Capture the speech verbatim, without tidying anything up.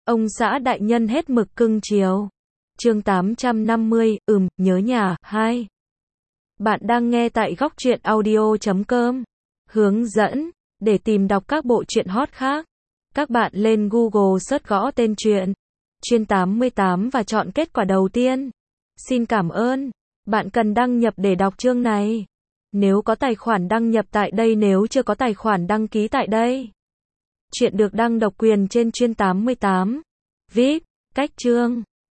Ông xã đại nhân hết mực cưng chiều. Chương tám trăm năm mươi, ừm, nhớ nhà, hai. Bạn đang nghe tại góc truyện audio chấm com. Hướng dẫn, để tìm đọc các bộ truyện hot khác. Các bạn lên Google search gõ tên truyện Chuyên tám mươi tám và chọn kết quả đầu tiên. Xin cảm ơn. Bạn cần đăng nhập để đọc chương này. Nếu có tài khoản đăng nhập tại đây, nếu chưa có tài khoản đăng ký tại đây. Chuyện được đăng độc quyền trên Chuyên tám mươi tám. vê i pê, cách chương.